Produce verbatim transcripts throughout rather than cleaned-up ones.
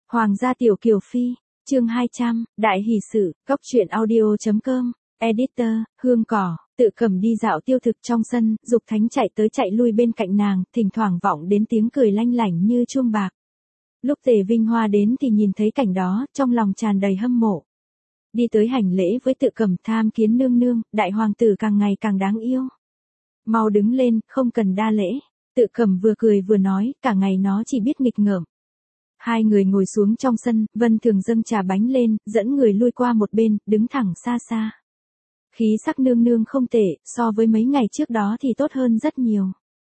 Hoàng gia tiểu kiều phi, chương hai trăm, đại hỷ sự, cóc truyện audio.com, editor, hương cỏ, Tự Cầm đi dạo tiêu thực trong sân, Dục Thánh chạy tới chạy lui bên cạnh nàng, thỉnh thoảng vọng đến tiếng cười lanh lảnh như chuông bạc. Lúc Tề Vinh Hoa đến thì nhìn thấy cảnh đó, trong lòng tràn đầy hâm mộ. Đi tới hành lễ với Tự Cầm, tham kiến nương nương, đại hoàng tử càng ngày càng đáng yêu. Mau đứng lên, không cần đa lễ. Tự Cầm vừa cười vừa nói, cả ngày nó chỉ biết nghịch ngợm. Hai người ngồi xuống trong sân, Vân Thường dâng trà bánh lên, dẫn người lui qua một bên, đứng thẳng xa xa. Khí sắc nương nương không tệ, so với mấy ngày trước đó thì tốt hơn rất nhiều.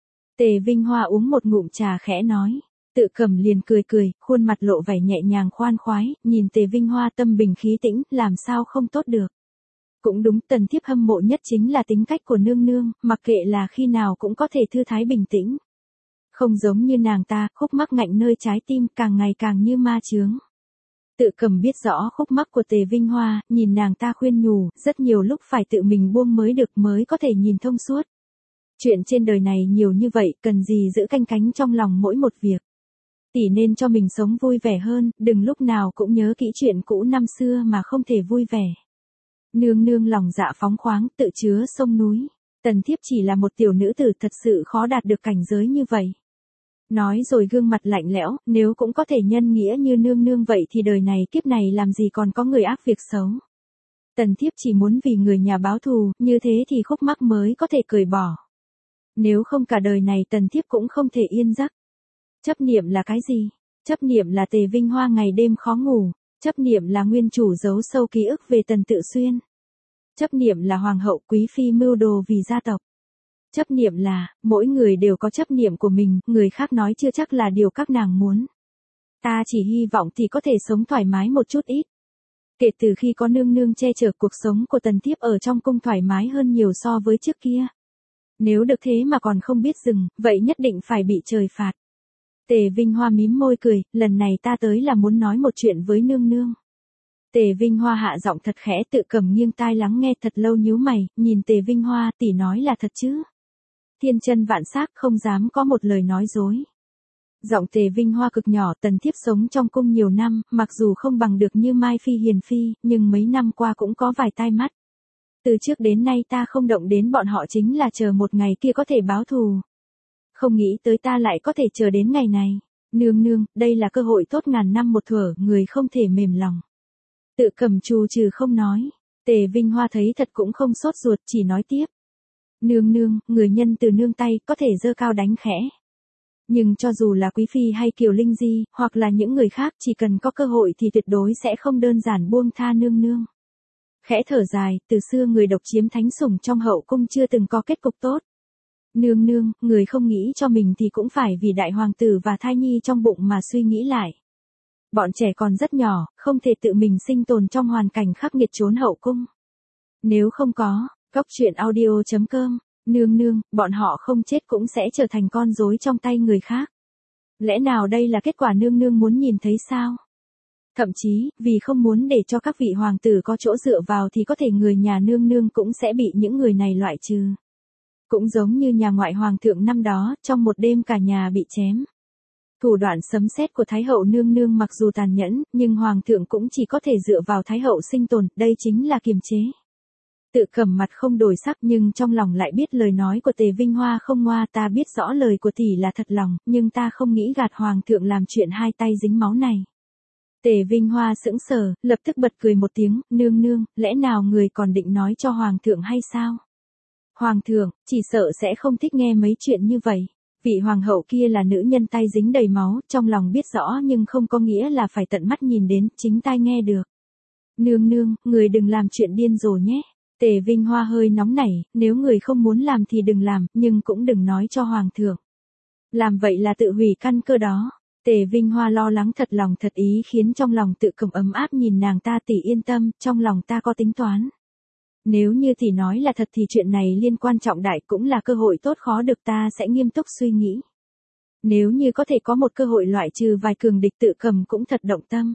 Tề Vinh Hoa uống một ngụm trà khẽ nói. Tự Cầm liền cười cười, khuôn mặt lộ vẻ nhẹ nhàng khoan khoái, nhìn Tề Vinh Hoa tâm bình khí tĩnh, làm sao không tốt được. Cũng đúng, tần thiếp hâm mộ nhất chính là tính cách của nương nương, mặc kệ là khi nào cũng có thể thư thái bình tĩnh. Không giống như nàng ta, khúc mắc ngạnh nơi trái tim càng ngày càng như ma chướng. Tự Cầm biết rõ khúc mắc của Tề Vinh Hoa, nhìn nàng ta khuyên nhủ, rất nhiều lúc phải tự mình buông mới được mới có thể nhìn thông suốt. Chuyện trên đời này nhiều như vậy, cần gì giữ canh cánh trong lòng mỗi một việc. Tỷ nên cho mình sống vui vẻ hơn, đừng lúc nào cũng nhớ kỹ chuyện cũ năm xưa mà không thể vui vẻ. Nương nương lòng dạ phóng khoáng, tự chứa sông núi. Tần thiếp chỉ là một tiểu nữ tử, thật sự khó đạt được cảnh giới như vậy. Nói rồi gương mặt lạnh lẽo, nếu cũng có thể nhân nghĩa như nương nương vậy thì đời này kiếp này làm gì còn có người ác việc xấu. Tần thiếp chỉ muốn vì người nhà báo thù, như thế thì khúc mắc mới có thể cởi bỏ. Nếu không cả đời này tần thiếp cũng không thể yên giấc. Chấp niệm là cái gì? Chấp niệm là Tề Vinh Hoa ngày đêm khó ngủ. Chấp niệm là nguyên chủ giấu sâu ký ức về Tần Tự Xuyên. Chấp niệm là hoàng hậu quý phi mưu đồ vì gia tộc. Chấp niệm là, mỗi người đều có chấp niệm của mình, người khác nói chưa chắc là điều các nàng muốn. Ta chỉ hy vọng thì có thể sống thoải mái một chút ít. Kể từ khi có nương nương che chở, cuộc sống của tần thiếp ở trong cung thoải mái hơn nhiều so với trước kia. Nếu được thế mà còn không biết dừng, vậy nhất định phải bị trời phạt. Tề Vinh Hoa mím môi cười, lần này ta tới là muốn nói một chuyện với nương nương. Tề Vinh Hoa hạ giọng thật khẽ, Tự Cầm nghiêng tai lắng nghe thật lâu nhíu mày, nhìn Tề Vinh Hoa, tỷ nói là thật chứ? Thiên chân vạn xác, không dám có một lời nói dối. Giọng Tề Vinh Hoa cực nhỏ, tần thiếp sống trong cung nhiều năm, mặc dù không bằng được như Mai Phi Hiền Phi, nhưng mấy năm qua cũng có vài tai mắt. Từ trước đến nay ta không động đến bọn họ chính là chờ một ngày kia có thể báo thù. Không nghĩ tới ta lại có thể chờ đến ngày này. Nương nương, đây là cơ hội tốt ngàn năm một thuở, người không thể mềm lòng. Tự Cầm trù trừ không nói. Tề Vinh Hoa thấy thật cũng không sốt ruột, chỉ nói tiếp. Nương nương, người nhân từ nương tay, có thể giơ cao đánh khẽ. Nhưng cho dù là Quý Phi hay Kiều Linh Di, hoặc là những người khác, chỉ cần có cơ hội thì tuyệt đối sẽ không đơn giản buông tha nương nương. Khẽ thở dài, từ xưa người độc chiếm thánh sủng trong hậu cung chưa từng có kết cục tốt. Nương nương, người không nghĩ cho mình thì cũng phải vì đại hoàng tử và thai nhi trong bụng mà suy nghĩ lại. Bọn trẻ còn rất nhỏ, không thể tự mình sinh tồn trong hoàn cảnh khắc nghiệt trốn hậu cung. Nếu không có, cóc truyện audio.com, nương nương, bọn họ không chết cũng sẽ trở thành con rối trong tay người khác. Lẽ nào đây là kết quả nương nương muốn nhìn thấy sao? Thậm chí, vì không muốn để cho các vị hoàng tử có chỗ dựa vào thì có thể người nhà nương nương cũng sẽ bị những người này loại trừ. Cũng giống như nhà ngoại hoàng thượng năm đó, trong một đêm cả nhà bị chém. Thủ đoạn sấm sét của Thái hậu nương nương mặc dù tàn nhẫn, nhưng hoàng thượng cũng chỉ có thể dựa vào Thái hậu sinh tồn, đây chính là kiềm chế. Tự Cầm mặt không đổi sắc nhưng trong lòng lại biết lời nói của Tề Vinh Hoa không ngoa, ta biết rõ lời của tỷ là thật lòng, nhưng ta không nghĩ gạt hoàng thượng làm chuyện hai tay dính máu này. Tề Vinh Hoa sững sờ, lập tức bật cười một tiếng, nương nương, lẽ nào người còn định nói cho hoàng thượng hay sao? Hoàng thượng, chỉ sợ sẽ không thích nghe mấy chuyện như vậy. Vị hoàng hậu kia là nữ nhân tay dính đầy máu, trong lòng biết rõ nhưng không có nghĩa là phải tận mắt nhìn đến, chính tai nghe được. Nương nương, người đừng làm chuyện điên rồ nhé. Tề Vinh Hoa hơi nóng nảy, nếu người không muốn làm thì đừng làm, nhưng cũng đừng nói cho hoàng thượng. Làm vậy là tự hủy căn cơ đó. Tề Vinh Hoa lo lắng thật lòng thật ý khiến trong lòng Tự Cầm ấm áp nhìn nàng ta, tỷ yên tâm, trong lòng ta có tính toán. Nếu như tỷ nói là thật thì chuyện này liên quan trọng đại, cũng là cơ hội tốt khó được, ta sẽ nghiêm túc suy nghĩ. Nếu như có thể có một cơ hội loại trừ vài cường địch, Tự Cầm cũng thật động tâm.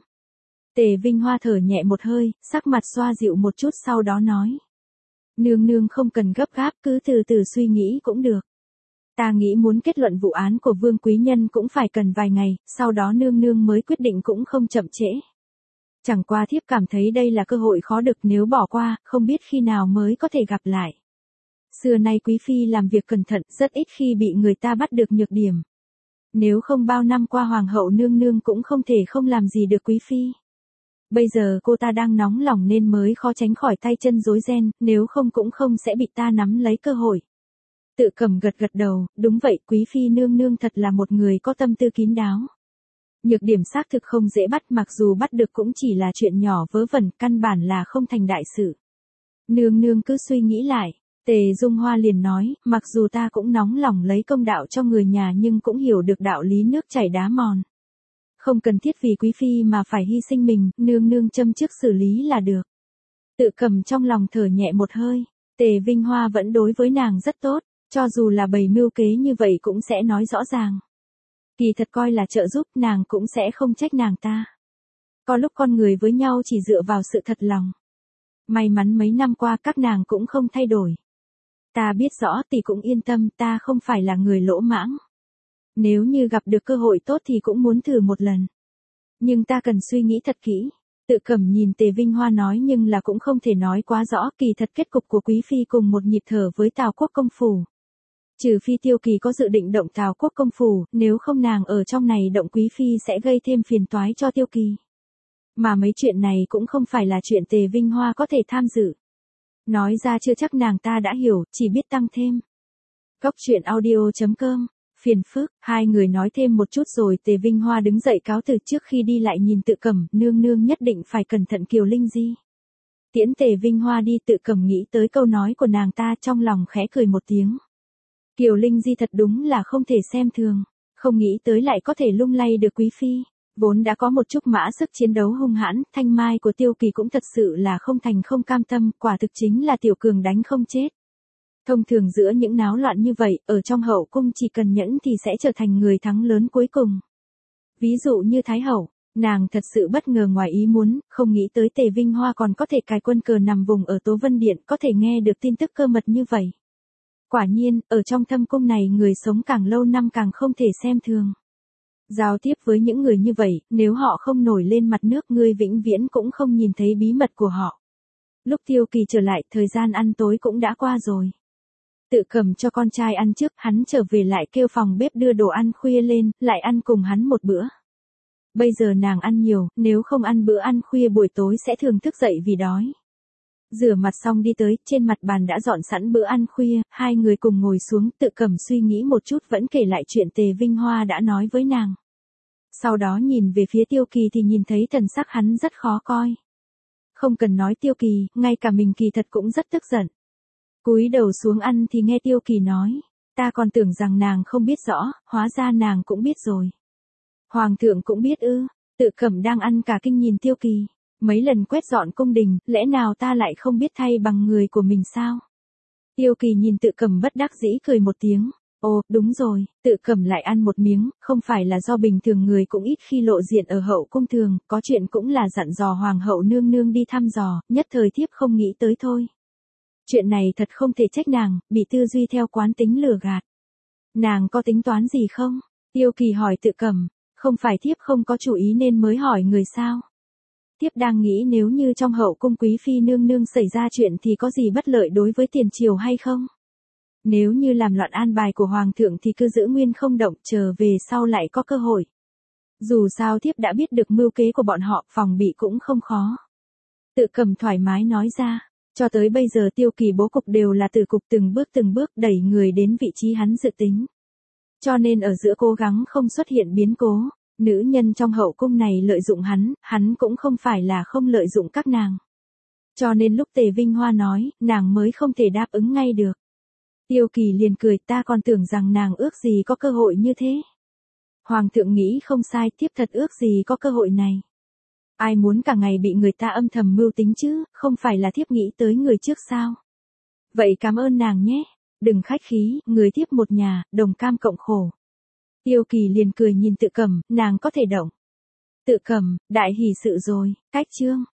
Tề Vinh Hoa thở nhẹ một hơi, sắc mặt xoa dịu một chút sau đó nói. Nương nương không cần gấp gáp, cứ từ từ suy nghĩ cũng được. Ta nghĩ muốn kết luận vụ án của Vương Quý Nhân cũng phải cần vài ngày, sau đó nương nương mới quyết định cũng không chậm trễ. Chẳng qua thiếp cảm thấy đây là cơ hội khó được, nếu bỏ qua, không biết khi nào mới có thể gặp lại. Xưa nay quý phi làm việc cẩn thận, rất ít khi bị người ta bắt được nhược điểm. Nếu không bao năm qua hoàng hậu nương nương cũng không thể không làm gì được quý phi. Bây giờ cô ta đang nóng lòng nên mới khó tránh khỏi tay chân rối ren, nếu không cũng không sẽ bị ta nắm lấy cơ hội. Tự Cầm gật gật đầu, đúng vậy, quý phi nương nương thật là một người có tâm tư kín đáo. Nhược điểm xác thực không dễ bắt, mặc dù bắt được cũng chỉ là chuyện nhỏ vớ vẩn, căn bản là không thành đại sự. Nương nương cứ suy nghĩ lại. Tề Dung Hoa liền nói, mặc dù ta cũng nóng lòng lấy công đạo cho người nhà nhưng cũng hiểu được đạo lý nước chảy đá mòn. Không cần thiết vì quý phi mà phải hy sinh mình, nương nương châm trước xử lý là được. Tự Cầm trong lòng thở nhẹ một hơi, Tề Vinh Hoa vẫn đối với nàng rất tốt, cho dù là bày mưu kế như vậy cũng sẽ nói rõ ràng. Kỳ thật coi là trợ giúp, nàng cũng sẽ không trách nàng ta. Có lúc con người với nhau chỉ dựa vào sự thật lòng. May mắn mấy năm qua các nàng cũng không thay đổi. Ta biết rõ, tỷ cũng yên tâm, ta không phải là người lỗ mãng. Nếu như gặp được cơ hội tốt thì cũng muốn thử một lần. Nhưng ta cần suy nghĩ thật kỹ. Tự Cầm nhìn Tề Vinh Hoa nói, nhưng là cũng không thể nói quá rõ, kỳ thật kết cục của quý phi cùng một nhịp thở với Tào Quốc công phủ. Trừ phi Tiêu Kỳ có dự định động Tào Quốc công phủ, nếu không nàng ở trong này động quý phi sẽ gây thêm phiền toái cho Tiêu Kỳ. Mà mấy chuyện này cũng không phải là chuyện Tề Vinh Hoa có thể tham dự. Nói ra chưa chắc nàng ta đã hiểu, chỉ biết tăng thêm. Cốc truyện audio chấm com, phiền phức, hai người nói thêm một chút rồi Tề Vinh Hoa đứng dậy cáo từ, trước khi đi lại nhìn Tự Cầm, nương nương nhất định phải cẩn thận Kiều Linh Di. Tiễn Tề Vinh Hoa đi, Tự Cầm nghĩ tới câu nói của nàng ta trong lòng khẽ cười một tiếng. Kiều Linh Di thật đúng là không thể xem thường, không nghĩ tới lại có thể lung lay được quý phi. Vốn đã có một chút mã sức chiến đấu hung hãn, thanh mai của Tiêu Kỳ cũng thật sự là không thành không cam tâm, quả thực chính là tiểu cường đánh không chết. Thông thường giữa những náo loạn như vậy, ở trong hậu cung chỉ cần nhẫn thì sẽ trở thành người thắng lớn cuối cùng. Ví dụ như Thái Hậu, nàng thật sự bất ngờ ngoài ý muốn, không nghĩ tới Tề Vinh Hoa còn có thể cài quân cờ nằm vùng ở Tố Vân Điện, có thể nghe được tin tức cơ mật như vậy. Quả nhiên, ở trong thâm cung này người sống càng lâu năm càng không thể xem thường. Giao tiếp với những người như vậy, nếu họ không nổi lên mặt nước ngươi vĩnh viễn cũng không nhìn thấy bí mật của họ. Lúc Tiêu Kỳ trở lại, thời gian ăn tối cũng đã qua rồi. Tự Cầm cho con trai ăn trước, hắn trở về lại kêu phòng bếp đưa đồ ăn khuya lên, lại ăn cùng hắn một bữa. Bây giờ nàng ăn nhiều, nếu không ăn bữa ăn khuya buổi tối sẽ thường thức dậy vì đói. Rửa mặt xong đi tới, trên mặt bàn đã dọn sẵn bữa ăn khuya, hai người cùng ngồi xuống, Tự Cầm suy nghĩ một chút vẫn kể lại chuyện Tề Vinh Hoa đã nói với nàng. Sau đó nhìn về phía Tiêu Kỳ thì nhìn thấy thần sắc hắn rất khó coi. Không cần nói Tiêu Kỳ, ngay cả mình kỳ thật cũng rất tức giận. Cúi đầu xuống ăn thì nghe Tiêu Kỳ nói, ta còn tưởng rằng nàng không biết rõ, hóa ra nàng cũng biết rồi. Hoàng thượng cũng biết ư? Tự Cầm đang ăn cả kinh nhìn Tiêu Kỳ. Mấy lần quét dọn cung đình, lẽ nào ta lại không biết thay bằng người của mình sao? Tiêu Kỳ nhìn Tự Cầm bất đắc dĩ cười một tiếng. Ồ, đúng rồi, Tự Cầm lại ăn một miếng, không phải là do bình thường người cũng ít khi lộ diện ở hậu cung thường, có chuyện cũng là dặn dò hoàng hậu nương nương đi thăm dò, nhất thời thiếp không nghĩ tới thôi. Chuyện này thật không thể trách nàng, bị tư duy theo quán tính lừa gạt. Nàng có tính toán gì không? Tiêu Kỳ hỏi Tự Cầm, không phải thiếp không có chủ ý nên mới hỏi người sao? Thiếp đang nghĩ nếu như trong hậu cung quý phi nương nương xảy ra chuyện thì có gì bất lợi đối với tiền triều hay không? Nếu như làm loạn an bài của hoàng thượng thì cứ giữ nguyên không động, chờ về sau lại có cơ hội. Dù sao thiếp đã biết được mưu kế của bọn họ, phòng bị cũng không khó. Tự Cầm thoải mái nói ra, cho tới bây giờ Tiêu Kỳ bố cục đều là từ cục từng bước từng bước đẩy người đến vị trí hắn dự tính. Cho nên ở giữa cố gắng không xuất hiện biến cố, nữ nhân trong hậu cung này lợi dụng hắn, hắn cũng không phải là không lợi dụng các nàng. Cho nên lúc Tề Vinh Hoa nói, nàng mới không thể đáp ứng ngay được. Tiêu Kỳ liền cười, ta còn tưởng rằng nàng ước gì có cơ hội như thế. Hoàng thượng nghĩ không sai, thiếp thật ước gì có cơ hội này. Ai muốn cả ngày bị người ta âm thầm mưu tính chứ, không phải là thiếp nghĩ tới người trước sao? Vậy cảm ơn nàng nhé, đừng khách khí, người thiếp một nhà, đồng cam cộng khổ. Tiêu Kỳ liền cười nhìn Tự Cầm, nàng có thể động. Tự Cầm, đại hỷ sự rồi, cách chương.